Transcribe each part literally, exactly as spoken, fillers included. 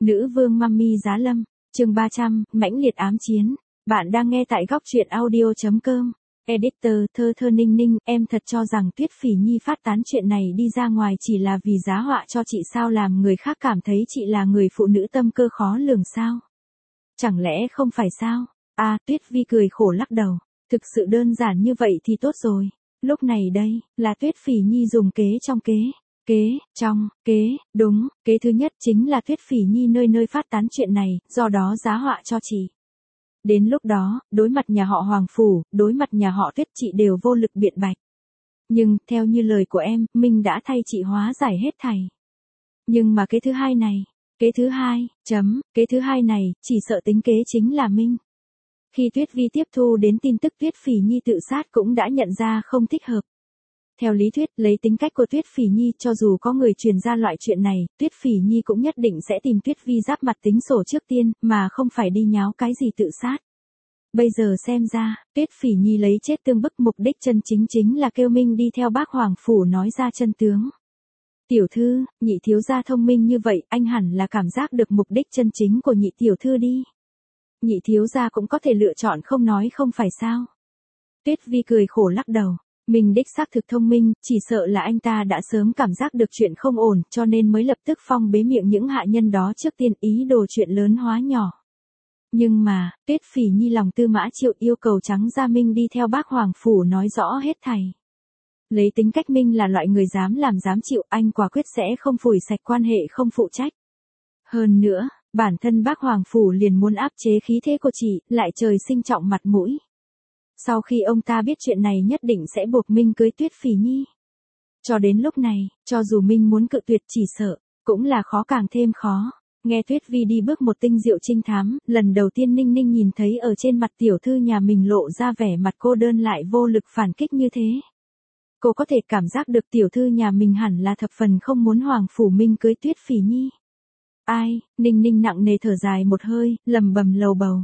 Nữ vương Mummy Giá Lâm, chương ba trăm, mãnh liệt ám chiến. Bạn đang nghe tại góc truyện audio.com. Editor, thơ thơ ninh ninh, em thật cho rằng Tuyết Phỉ Nhi phát tán chuyện này đi ra ngoài chỉ là vì giá họa cho chị sao, làm người khác cảm thấy chị là người phụ nữ tâm cơ khó lường sao? Chẳng lẽ không phải sao? À, Tuyết Vi cười khổ lắc đầu. Thực sự đơn giản như vậy thì tốt rồi. Lúc này đây, là Tuyết Phỉ Nhi dùng kế trong kế. Kế, trong, kế, đúng, kế thứ nhất chính là Tuyết Phỉ Nhi nơi nơi phát tán chuyện này, do đó giá họa cho chị. Đến lúc đó, đối mặt nhà họ Hoàng Phủ, đối mặt nhà họ Tuyết chị đều vô lực biện bạch. Nhưng, theo như lời của em, Minh đã thay chị hóa giải hết thảy. Nhưng mà kế thứ hai này, kế thứ hai, chấm, kế thứ hai này, chỉ sợ tính kế chính là Minh. Khi Tuyết Vi tiếp thu đến tin tức Tuyết Phỉ Nhi tự sát cũng đã nhận ra không thích hợp. Theo lý thuyết, lấy tính cách của Tuyết Phỉ Nhi, cho dù có người truyền ra loại chuyện này, Tuyết Phỉ Nhi cũng nhất định sẽ tìm Tuyết Vi giáp mặt tính sổ trước tiên, mà không phải đi nháo cái gì tự sát. Bây giờ xem ra, Tuyết Phỉ Nhi lấy chết tương bức, mục đích chân chính chính là kêu Minh đi theo bác Hoàng Phủ nói ra chân tướng. Tiểu thư, nhị thiếu gia thông minh như vậy, anh hẳn là cảm giác được mục đích chân chính của nhị tiểu thư đi. Nhị thiếu gia cũng có thể lựa chọn không nói không phải sao? Tuyết Vi cười khổ lắc đầu. Mình đích xác thực thông minh, chỉ sợ là anh ta đã sớm cảm giác được chuyện không ổn, cho nên mới lập tức phong bế miệng những hạ nhân đó trước tiên, ý đồ chuyện lớn hóa nhỏ. Nhưng mà, Tuyết Phỉ Nhi lòng tư mã triệu, yêu cầu trắng ra Minh đi theo bác Hoàng Phủ nói rõ hết thảy. Lấy tính cách Minh là loại người dám làm dám chịu, anh quả quyết sẽ không phủi sạch quan hệ không phụ trách. Hơn nữa, bản thân bác Hoàng Phủ liền muốn áp chế khí thế của chị, lại trời sinh trọng mặt mũi. Sau khi ông ta biết chuyện này nhất định sẽ buộc Minh cưới Tuyết Phỉ Nhi. Cho đến lúc này, cho dù Minh muốn cự tuyệt chỉ sợ, cũng là khó càng thêm khó. Nghe Tuyết Vi đi bước một tinh diệu trinh thám, lần đầu tiên Ninh Ninh nhìn thấy ở trên mặt tiểu thư nhà mình lộ ra vẻ mặt cô đơn lại vô lực phản kích như thế. Cô có thể cảm giác được tiểu thư nhà mình hẳn là thập phần không muốn Hoàng Phủ Minh cưới Tuyết Phỉ Nhi. Ai, Ninh Ninh nặng nề thở dài một hơi, lầm bầm lầu bầu.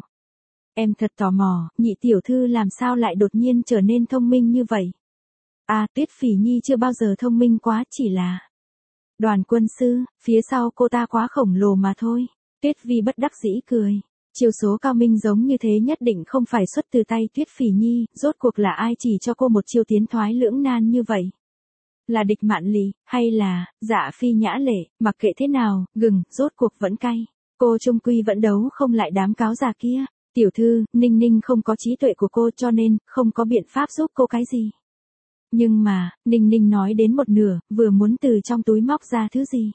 Em thật tò mò, nhị tiểu thư làm sao lại đột nhiên trở nên thông minh như vậy? À, Tuyết Phỉ Nhi chưa bao giờ thông minh quá, chỉ là Đoàn quân sư, phía sau cô ta quá khổng lồ mà thôi. Tuyết Vi bất đắc dĩ cười. Chiêu số cao minh giống như thế nhất định không phải xuất từ tay Tuyết Phỉ Nhi, rốt cuộc là ai chỉ cho cô một chiêu tiến thoái lưỡng nan như vậy? Là Địch Mạn Lý, hay là Dạ Phi Nhã Lệ, mặc kệ thế nào, gừng, rốt cuộc vẫn cay. Cô trung quy vẫn đấu không lại đám cáo già kia. Tiểu thư, Ninh Ninh không có trí tuệ của cô cho nên, không có biện pháp giúp cô cái gì. Nhưng mà, Ninh Ninh nói đến một nửa, vừa muốn từ trong túi móc ra thứ gì.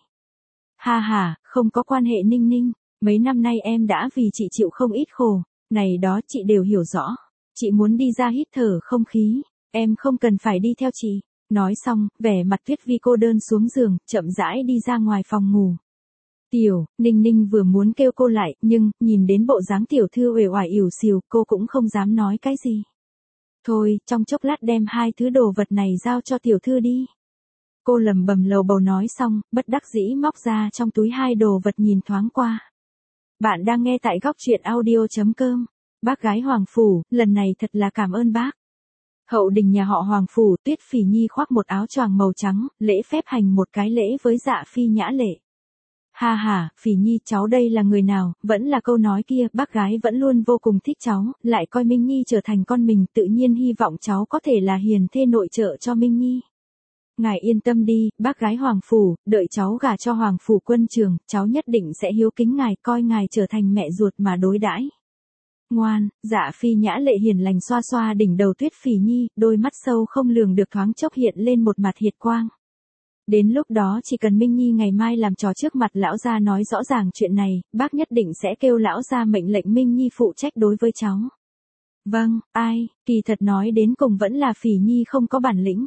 Ha ha, không có quan hệ Ninh Ninh, mấy năm nay em đã vì chị chịu không ít khổ, này đó chị đều hiểu rõ. Chị muốn đi ra hít thở không khí, em không cần phải đi theo chị. Nói xong, vẻ mặt Tuyết Vi cô đơn xuống giường, chậm rãi đi ra ngoài phòng ngủ. Tiểu, Ninh Ninh vừa muốn kêu cô lại, nhưng, nhìn đến bộ dáng tiểu thư uể oải ỉu xìu, cô cũng không dám nói cái gì. Thôi, trong chốc lát đem hai thứ đồ vật này giao cho tiểu thư đi. Cô lầm bầm lầu bầu nói xong, bất đắc dĩ móc ra trong túi hai đồ vật nhìn thoáng qua. Bạn đang nghe tại góc truyện audio.com. Bác gái Hoàng Phủ, lần này thật là cảm ơn bác. Hậu đình nhà họ Hoàng Phủ, Tuyết Phỉ Nhi khoác một áo choàng màu trắng, lễ phép hành một cái lễ với Dạ Phi Nhã Lệ. Ha ha, Phỉ Nhi cháu đây là người nào, vẫn là câu nói kia, bác gái vẫn luôn vô cùng thích cháu, lại coi Minh Nhi trở thành con mình, tự nhiên hy vọng cháu có thể là hiền thê nội trợ cho Minh Nhi. Ngài yên tâm đi, bác gái Hoàng Phủ, đợi cháu gả cho Hoàng Phủ quân trường, cháu nhất định sẽ hiếu kính ngài, coi ngài trở thành mẹ ruột mà đối đãi. Ngoan, Dạ Phi Nhã Lệ hiền lành xoa xoa đỉnh đầu Tuyết Phỉ Nhi, đôi mắt sâu không lường được thoáng chốc hiện lên một mặt hiệt quang. Đến lúc đó chỉ cần Minh Nhi ngày mai làm trò trước mặt lão gia nói rõ ràng chuyện này, bác nhất định sẽ kêu lão gia mệnh lệnh Minh Nhi phụ trách đối với cháu. Vâng, ai, kỳ thật nói đến cùng vẫn là Phỉ Nhi không có bản lĩnh.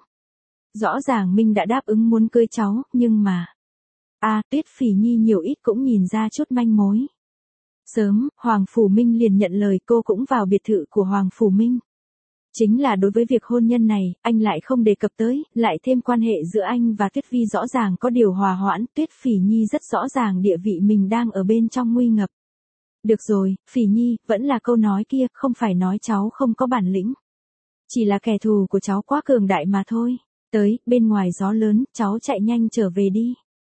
Rõ ràng Minh đã đáp ứng muốn cưới cháu, nhưng mà... À, Tuyết Phỉ Nhi nhiều ít cũng nhìn ra chút manh mối. Sớm, Hoàng Phủ Minh liền nhận lời cô cũng vào biệt thự của Hoàng Phủ Minh. Chính là đối với việc hôn nhân này, anh lại không đề cập tới, lại thêm quan hệ giữa anh và Tuyết Vi rõ ràng có điều hòa hoãn, Tuyết Phỉ Nhi rất rõ ràng địa vị mình đang ở bên trong nguy ngập. Được rồi, Phỉ Nhi, vẫn là câu nói kia, không phải nói cháu không có bản lĩnh. Chỉ là kẻ thù của cháu quá cường đại mà thôi. Tới, bên ngoài gió lớn, cháu chạy nhanh trở về đi.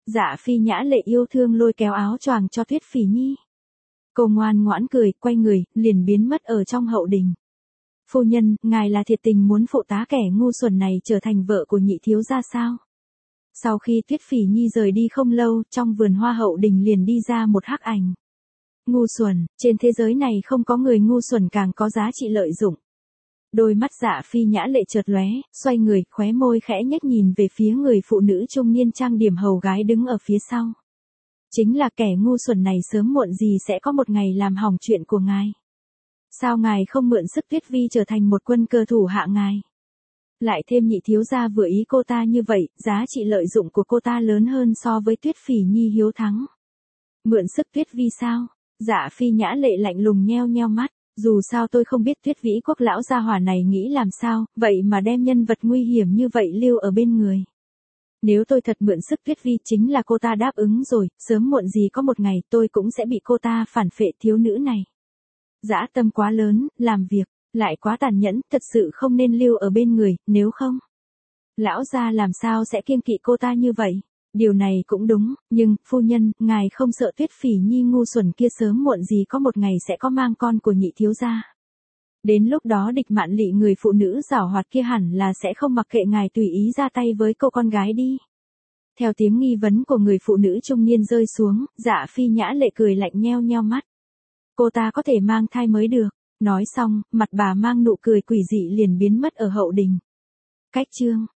Dạ Phi Nhã Lệ yêu thương lôi kéo áo choàng cho Tuyết Phỉ Nhi. Cô ngoan ngoãn cười, quay người, liền biến mất ở trong hậu đình. Phu nhân, ngài là thiệt tình muốn phụ tá kẻ ngu xuẩn này trở thành vợ của nhị thiếu gia sao? Sau khi Tuyết Phỉ Nhi rời đi không lâu, trong vườn hoa hậu đình liền đi ra một hắc ảnh. Ngu xuẩn, trên thế giới này không có người ngu xuẩn càng có giá trị lợi dụng. Đôi mắt Dạ Phi Nhã Lệ chợt lóe, xoay người, khóe môi khẽ nhếch nhìn về phía người phụ nữ trung niên trang điểm hầu gái đứng ở phía sau. Chính là kẻ ngu xuẩn này sớm muộn gì sẽ có một ngày làm hỏng chuyện của ngài. Sao ngài không mượn sức Tuyết Vi trở thành một quân cơ thủ hạ ngài? Lại thêm nhị thiếu gia vừa ý cô ta như vậy, giá trị lợi dụng của cô ta lớn hơn so với Tuyết Phỉ Nhi hiếu thắng. Mượn sức Tuyết Vi sao? Dạ Phi Nhã Lệ lạnh lùng nheo nheo mắt. Dù sao tôi không biết Tuyết Vĩ Quốc lão gia hỏa này nghĩ làm sao, vậy mà đem nhân vật nguy hiểm như vậy lưu ở bên người. Nếu tôi thật mượn sức Tuyết Vi chính là cô ta đáp ứng rồi, sớm muộn gì có một ngày tôi cũng sẽ bị cô ta phản phệ thiếu nữ này. Dã tâm quá lớn, làm việc, lại quá tàn nhẫn, thật sự không nên lưu ở bên người, nếu không. Lão gia làm sao sẽ kiêng kỵ cô ta như vậy? Điều này cũng đúng, nhưng, phu nhân, ngài không sợ Tuyết Phỉ Nhi ngu xuẩn kia sớm muộn gì có một ngày sẽ có mang con của nhị thiếu gia. Đến lúc đó Địch Mạn Lị người phụ nữ giảo hoạt kia hẳn là sẽ không mặc kệ ngài tùy ý ra tay với cô con gái đi. Theo tiếng nghi vấn của người phụ nữ trung niên rơi xuống, Dạ Phi Nhã Lệ cười lạnh nheo nheo mắt. Cô ta có thể mang thai mới được. Nói xong, mặt bà mang nụ cười quỷ dị liền biến mất ở hậu đình. Cách chương